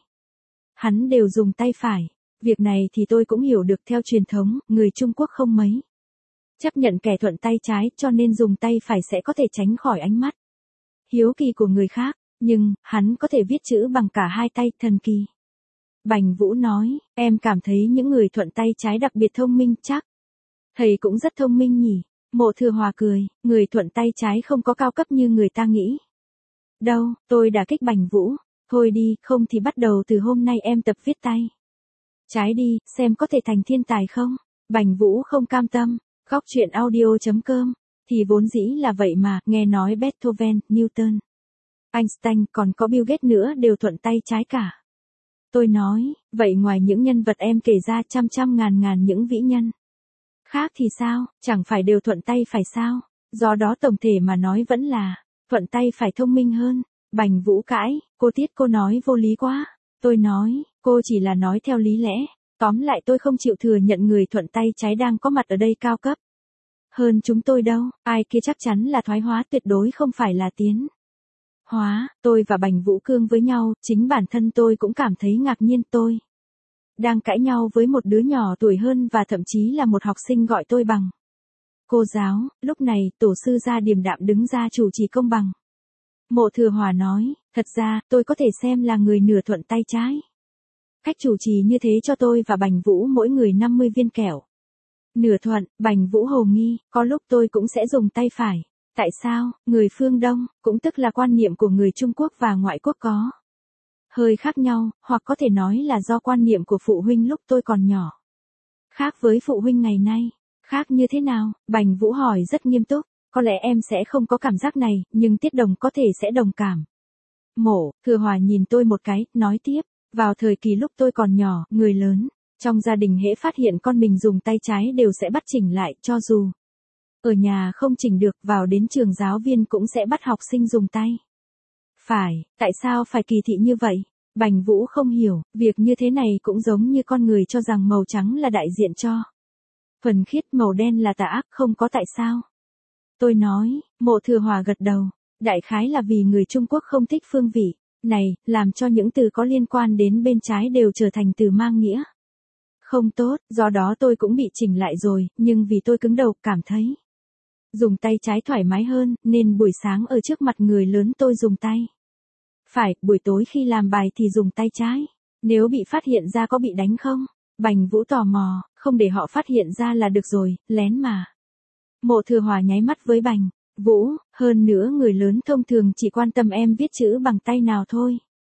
hắn đều dùng tay phải. Việc này thì tôi cũng hiểu được, theo truyền thống, người Trung Quốc không mấy chấp nhận kẻ thuận tay trái, cho nên dùng tay phải sẽ có thể tránh khỏi ánh mắt hiếu kỳ của người khác, nhưng hắn có thể viết chữ bằng cả hai tay, thần kỳ. Bành Vũ nói, em cảm thấy những người thuận tay trái đặc biệt thông minh, chắc thầy cũng rất thông minh nhỉ? Mộ Thừa Hòa cười, người thuận tay trái không có cao cấp như người ta nghĩ đâu. Tôi đả kích Bành Vũ. Thôi đi, không thì bắt đầu từ hôm nay em tập viết tay trái đi, xem có thể thành thiên tài không? Bành Vũ không cam tâm. Góc truyện audio.com, thì vốn dĩ là vậy mà, nghe nói Beethoven, Newton, Einstein, còn có Bill Gates nữa đều thuận tay trái cả. Tôi nói, vậy ngoài những nhân vật em kể ra, trăm trăm ngàn ngàn những vĩ nhân khác thì sao, chẳng phải đều thuận tay phải sao? Do đó tổng thể mà nói vẫn là thuận tay phải thông minh hơn. Bành Vũ cãi, cô Tiết cô nói vô lý quá. Tôi nói, cô chỉ là nói theo lý lẽ. Tóm lại tôi không chịu thừa nhận người thuận tay trái đang có mặt ở đây cao cấp hơn chúng tôi đâu, ai kia chắc chắn là thoái hóa, tuyệt đối không phải là tiến hóa. Tôi và Bành Vũ cương với nhau, chính bản thân tôi cũng cảm thấy ngạc nhiên. Tôi đang cãi nhau với một đứa nhỏ tuổi hơn, và thậm chí là một học sinh gọi tôi bằng cô giáo. Lúc này, tổ sư gia điềm đạm đứng ra chủ trì công bằng. Mộ Thừa Hòa nói, thật ra, tôi có thể xem là người nửa thuận tay trái. Cách chủ trì như thế cho tôi và Bành Vũ mỗi người năm mươi viên kẹo nửa thuận. Bành Vũ hồ nghi, có lúc tôi cũng sẽ dùng tay phải. Tại sao? Người phương Đông, cũng tức là quan niệm của người Trung Quốc và ngoại quốc có hơi khác nhau, hoặc có thể nói là do quan niệm của phụ huynh lúc tôi còn nhỏ khác với phụ huynh ngày nay. Khác như thế nào? Bành Vũ hỏi rất nghiêm túc. Có lẽ em sẽ không có cảm giác này, nhưng Tiết Đồng có thể sẽ đồng cảm. Mộ Thừa Hòa nhìn tôi một cái, nói tiếp, vào thời kỳ lúc tôi còn nhỏ, người lớn, trong gia đình hễ phát hiện con mình dùng tay trái đều sẽ bắt chỉnh lại, cho dù ở nhà không chỉnh được, vào đến trường giáo viên cũng sẽ bắt học sinh dùng tay phải. Tại sao phải kỳ thị như vậy? Bành Vũ không hiểu, việc như thế này cũng giống như con người cho rằng màu trắng là đại diện cho thuần khiết, màu đen là tà ác, không có tại sao. Tôi nói, Mộ Thừa Hòa gật đầu, đại khái là vì người Trung Quốc không thích phương vị này, làm cho những từ có liên quan đến bên trái đều trở thành từ mang nghĩa không tốt, do đó tôi cũng bị chỉnh lại rồi, nhưng vì tôi cứng đầu, cảm thấy dùng tay trái thoải mái hơn, nên buổi sáng ở trước mặt người lớn tôi dùng tay phải, buổi tối khi làm bài thì dùng tay trái. Nếu bị phát hiện ra có bị đánh không? Bành Vũ tò mò, không để họ phát hiện ra là được rồi, lén mà. Mộ Thừa Hòa nháy mắt với Bành Vũ, hơn nữa người lớn thông thường chỉ quan tâm em viết chữ bằng tay nào thôi.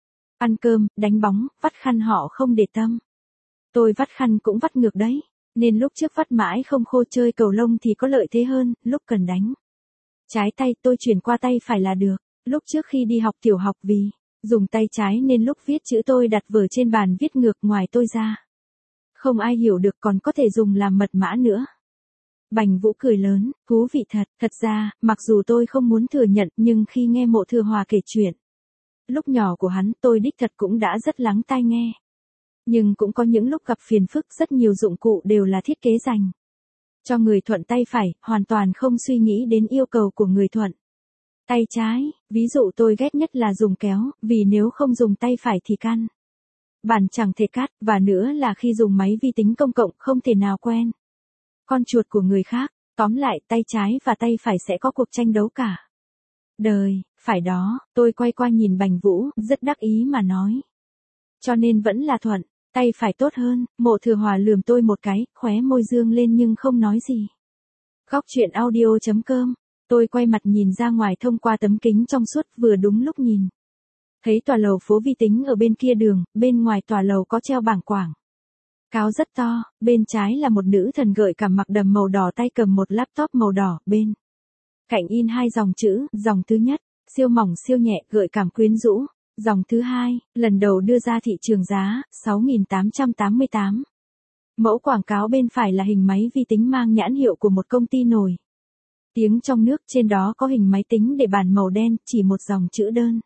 Ăn cơm, đánh bóng, vắt khăn họ không để tâm. Tôi vắt khăn cũng vắt ngược đấy, nên lúc trước vắt mãi không khô, chơi cầu lông thì có lợi thế hơn, lúc cần đánh trái tay tôi chuyển qua tay phải là được. Lúc trước khi đi học tiểu học vì dùng tay trái nên lúc viết chữ tôi đặt vở trên bàn viết ngược, ngoài tôi ra không ai hiểu được, còn có thể dùng làm mật mã nữa. Bành Vũ cười lớn, thú vị thật. Thật ra, mặc dù tôi không muốn thừa nhận, nhưng khi nghe Mộ Thừa Hòa kể chuyện lúc nhỏ của hắn, tôi đích thật cũng đã rất lắng tai nghe. Nhưng cũng có những lúc gặp phiền phức, rất nhiều dụng cụ đều là thiết kế dành cho người thuận tay phải, hoàn toàn không suy nghĩ đến yêu cầu của người thuận tay trái. Ví dụ tôi ghét nhất là dùng kéo, vì nếu không dùng tay phải thì căn bản chẳng thể cắt, và nữa là khi dùng máy vi tính công cộng không thể nào quen con chuột của người khác. Tóm lại, tay trái và tay phải sẽ có cuộc tranh đấu cả đời. Phải đó, tôi quay qua nhìn Bành Vũ, rất đắc ý mà nói. Cho nên vẫn là thuận tay phải tốt hơn. Mộ Thừa Hòa lườm tôi một cái, khóe môi dương lên nhưng không nói gì. Góc truyện audio chấm com. Tôi quay mặt nhìn ra ngoài thông qua tấm kính trong suốt, vừa đúng lúc nhìn thấy tòa lầu phố vi tính ở bên kia đường. Bên ngoài tòa lầu có treo bảng quảng cáo rất to, bên trái là một nữ thần gợi cảm mặc đầm màu đỏ, tay cầm một laptop màu đỏ, bên cạnh in hai dòng chữ, dòng thứ nhất, siêu mỏng siêu nhẹ, gợi cảm quyến rũ. Dòng thứ hai, lần đầu đưa ra thị trường, giá sáu nghìn tám trăm tám mươi tám. Mẫu quảng cáo bên phải là hình máy vi tính mang nhãn hiệu của một công ty nổi tiếng trong nước, trên đó có hình máy tính để bàn màu đen, chỉ một dòng chữ đơn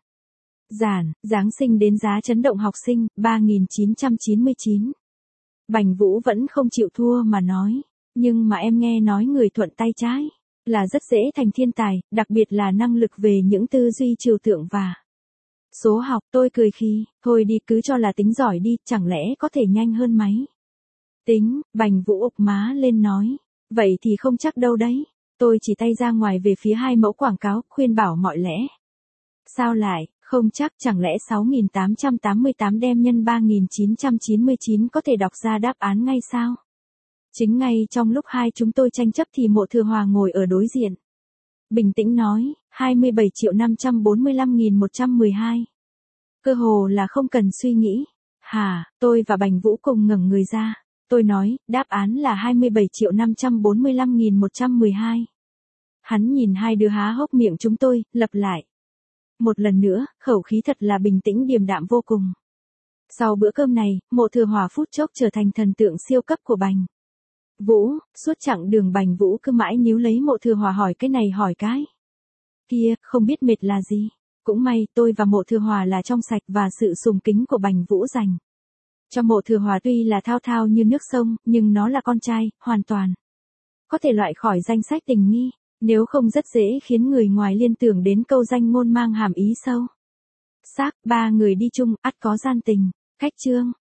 giản, Giáng sinh đến giá chấn động học sinh, ba nghìn chín trăm chín mươi chín. Bành Vũ vẫn không chịu thua mà nói, nhưng mà em nghe nói người thuận tay trái là rất dễ thành thiên tài, đặc biệt là năng lực về những tư duy trừu tượng và số học. Tôi cười khi, thôi đi, cứ cho là tính giỏi đi, chẳng lẽ có thể nhanh hơn máy tính. Bành Vũ ục má lên nói, vậy thì không chắc đâu đấy. Tôi chỉ tay ra ngoài về phía hai mẫu quảng cáo, khuyên bảo mọi lẽ sao lại không chắc, chẳng lẽ sáu nghìn tám trăm tám mươi tám đem nhân ba nghìn chín trăm chín mươi chín có thể đọc ra đáp án ngay sao? Chính ngay trong lúc hai chúng tôi tranh chấp thì Mộ Thừa Hòa ngồi ở đối diện bình tĩnh nói, hai mươi bảy triệu năm trăm bốn mươi lăm nghìn một trăm mười hai. Cơ hồ là không cần suy nghĩ. Hả? Tôi và Bành Vũ cùng ngẩng người ra. Tôi nói, đáp án là hai mươi bảy triệu năm trăm bốn mươi lăm nghìn một trăm mười hai. Hắn nhìn hai đứa há hốc miệng chúng tôi, lặp lại một lần nữa, khẩu khí thật là bình tĩnh điềm đạm vô cùng. Sau bữa cơm này, Mộ Thừa Hòa phút chốc trở thành thần tượng siêu cấp của Bành Vũ. Suốt chặng đường Bành Vũ cứ mãi níu lấy Mộ Thừa Hòa hỏi cái này hỏi cái kia, không biết mệt là gì. Cũng may, tôi và Mộ Thừa Hòa là trong sạch, và sự sùng kính của Bành Vũ dành cho Mộ Thừa Hòa tuy là thao thao như nước sông, nhưng nó là con trai, hoàn toàn có thể loại khỏi danh sách tình nghi. Nếu không rất dễ khiến người ngoài liên tưởng đến câu danh ngôn mang hàm ý sâu sắc. Ba người đi chung, ắt có gian tình. Khách trương.